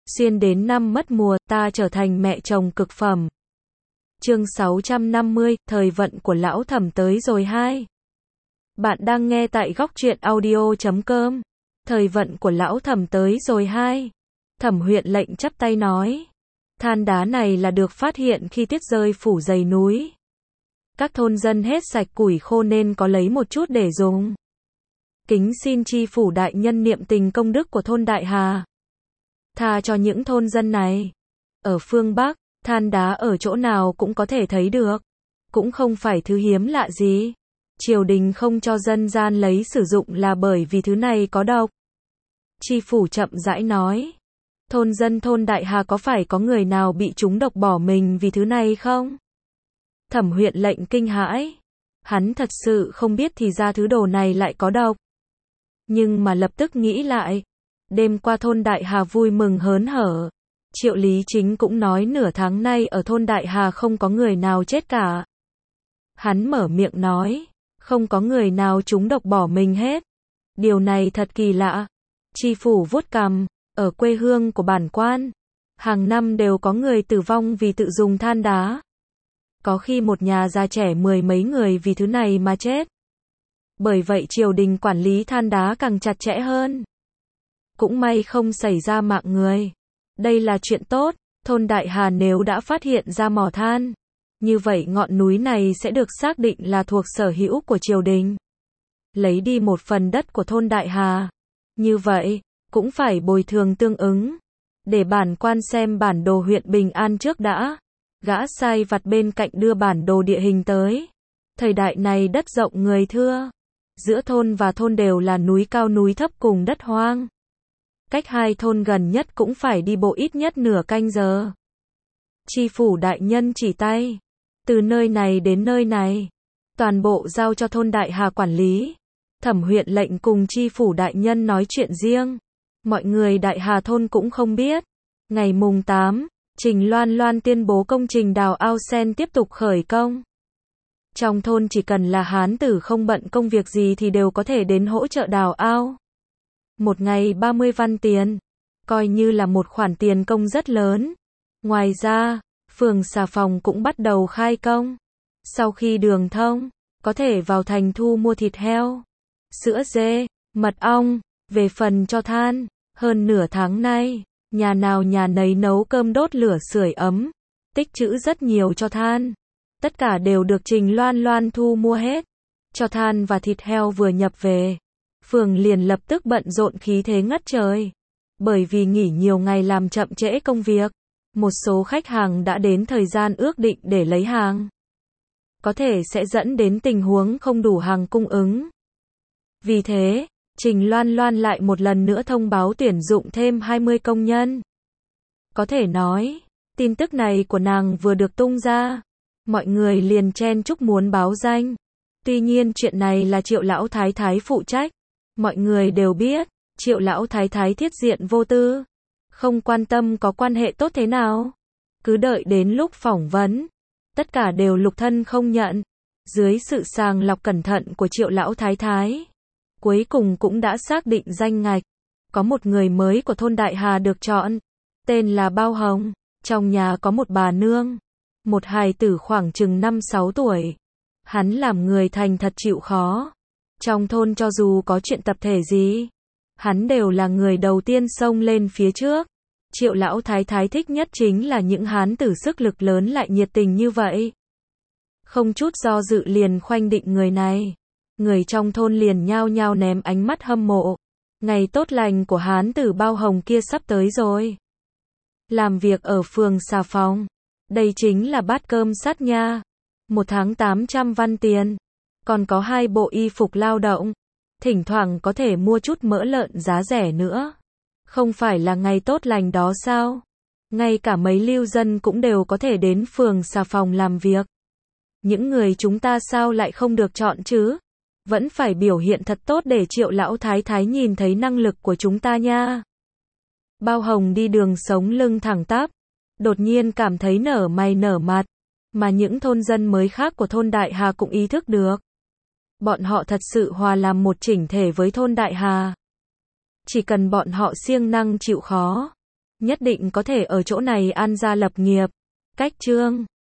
Xuyên đến năm mất mùa, ta trở thành mẹ chồng cực phẩm. Chương 650, thời vận của lão thẩm tới rồi hai. Bạn đang nghe tại góc truyện audio.com. Thời vận của lão thẩm tới rồi hai. Thẩm huyện lệnh chắp tay nói. Than đá này là được phát hiện khi tuyết rơi phủ dày núi. Các thôn dân hết sạch củi khô nên có lấy một chút để dùng. Kính xin tri phủ đại nhân niệm tình công đức của thôn Đại Hà. Tha cho những thôn dân này. Ở phương Bắc, than đá ở chỗ nào cũng có thể thấy được. Cũng không phải thứ hiếm lạ gì. Triều đình không cho dân gian lấy sử dụng là bởi vì thứ này có độc. Tri phủ chậm rãi nói. Thôn dân thôn Đại Hà có phải có người nào bị trúng độc bỏ mình vì thứ này không? Thẩm huyện lệnh kinh hãi. Hắn thật sự không biết thì ra thứ đồ này lại có độc. Nhưng mà lập tức nghĩ lại. Đêm qua thôn Đại Hà vui mừng hớn hở. Triệu Lý Chính cũng nói nửa tháng nay ở thôn Đại Hà không có người nào chết cả. Hắn mở miệng nói. Không có người nào trúng độc bỏ mình hết. Điều này thật kỳ lạ. Tri phủ vuốt cằm. Ở quê hương của bản quan, hàng năm đều có người tử vong vì tự dùng than đá. Có khi một nhà già trẻ mười mấy người vì thứ này mà chết. Bởi vậy triều đình quản lý than đá càng chặt chẽ hơn. Cũng may không xảy ra mạng người. Đây là chuyện tốt, thôn Đại Hà nếu đã phát hiện ra mỏ than, như vậy ngọn núi này sẽ được xác định là thuộc sở hữu của triều đình. Lấy đi một phần đất của thôn Đại Hà. Như vậy, cũng phải bồi thường tương ứng. Để bản quan xem bản đồ huyện Bình An trước đã. Gã sai vặt bên cạnh đưa bản đồ địa hình tới. Thời đại này đất rộng người thưa. Giữa thôn và thôn đều là núi cao núi thấp cùng đất hoang. Cách hai thôn gần nhất cũng phải đi bộ ít nhất nửa canh giờ. Tri phủ đại nhân chỉ tay. Từ nơi này đến nơi này. Toàn bộ giao cho thôn Đại Hà quản lý. Thẩm huyện lệnh cùng tri phủ đại nhân nói chuyện riêng. Mọi người Đại Hà thôn cũng không biết. Ngày mùng 8, Trình Loan Loan tuyên bố công trình đào ao sen tiếp tục khởi công. Trong thôn chỉ cần là hán tử không bận công việc gì thì đều có thể đến hỗ trợ đào ao. Một ngày 30 văn tiền, coi như là một khoản tiền công rất lớn. Ngoài ra, phường xà phòng cũng bắt đầu khai công. Sau khi đường thông, có thể vào thành thu mua thịt heo, sữa dê, mật ong. Về phần cho than, hơn nửa tháng nay, nhà nào nhà nấy nấu cơm đốt lửa sưởi ấm, tích trữ rất nhiều cho than. Tất cả đều được Trình Loan Loan thu mua hết. Cho than và thịt heo vừa nhập về, phường liền lập tức bận rộn khí thế ngất trời. Bởi vì nghỉ nhiều ngày làm chậm trễ công việc, một số khách hàng đã đến thời gian ước định để lấy hàng. Có thể sẽ dẫn đến tình huống không đủ hàng cung ứng. Vì thế, Trình Loan Loan lại một lần nữa thông báo tuyển dụng thêm 20 công nhân. Có thể nói, tin tức này của nàng vừa được tung ra, mọi người liền chen chúc muốn báo danh. Tuy nhiên chuyện này là Triệu lão thái thái phụ trách. Mọi người đều biết, Triệu lão thái thái thiết diện vô tư, không quan tâm có quan hệ tốt thế nào. Cứ đợi đến lúc phỏng vấn, tất cả đều lục thân không nhận. Dưới sự sàng lọc cẩn thận của Triệu lão thái thái, cuối cùng cũng đã xác định danh ngạch. Có một người mới của thôn Đại Hà được chọn. Tên là Bao Hồng. Trong nhà có một bà nương. Một hài tử khoảng chừng 5-6 tuổi. Hắn làm người thành thật chịu khó. Trong thôn cho dù có chuyện tập thể gì, hắn đều là người đầu tiên xông lên phía trước. Triệu lão thái thái thích nhất chính là những hán tử sức lực lớn lại nhiệt tình như vậy. Không chút do dự liền khoanh định người này. Người trong thôn liền nhao nhao ném ánh mắt hâm mộ. Ngày tốt lành của hán tử Bao Hồng kia sắp tới rồi. Làm việc ở phường xà phòng. Đây chính là bát cơm sắt nha. Một tháng 800 văn tiền. Còn có 2 bộ y phục lao động. Thỉnh thoảng có thể mua chút mỡ lợn giá rẻ nữa. Không phải là ngày tốt lành đó sao? Ngay cả mấy lưu dân cũng đều có thể đến phường xà phòng làm việc. Những người chúng ta sao lại không được chọn chứ? Vẫn phải biểu hiện thật tốt để Triệu lão thái thái nhìn thấy năng lực của chúng ta nha. Bao Hồng đi đường sống lưng thẳng tắp, đột nhiên cảm thấy nở mày nở mặt, mà những thôn dân mới khác của thôn Đại Hà cũng ý thức được. Bọn họ thật sự hòa làm một chỉnh thể với thôn Đại Hà. Chỉ cần bọn họ siêng năng chịu khó, nhất định có thể ở chỗ này an gia lập nghiệp. Cách chương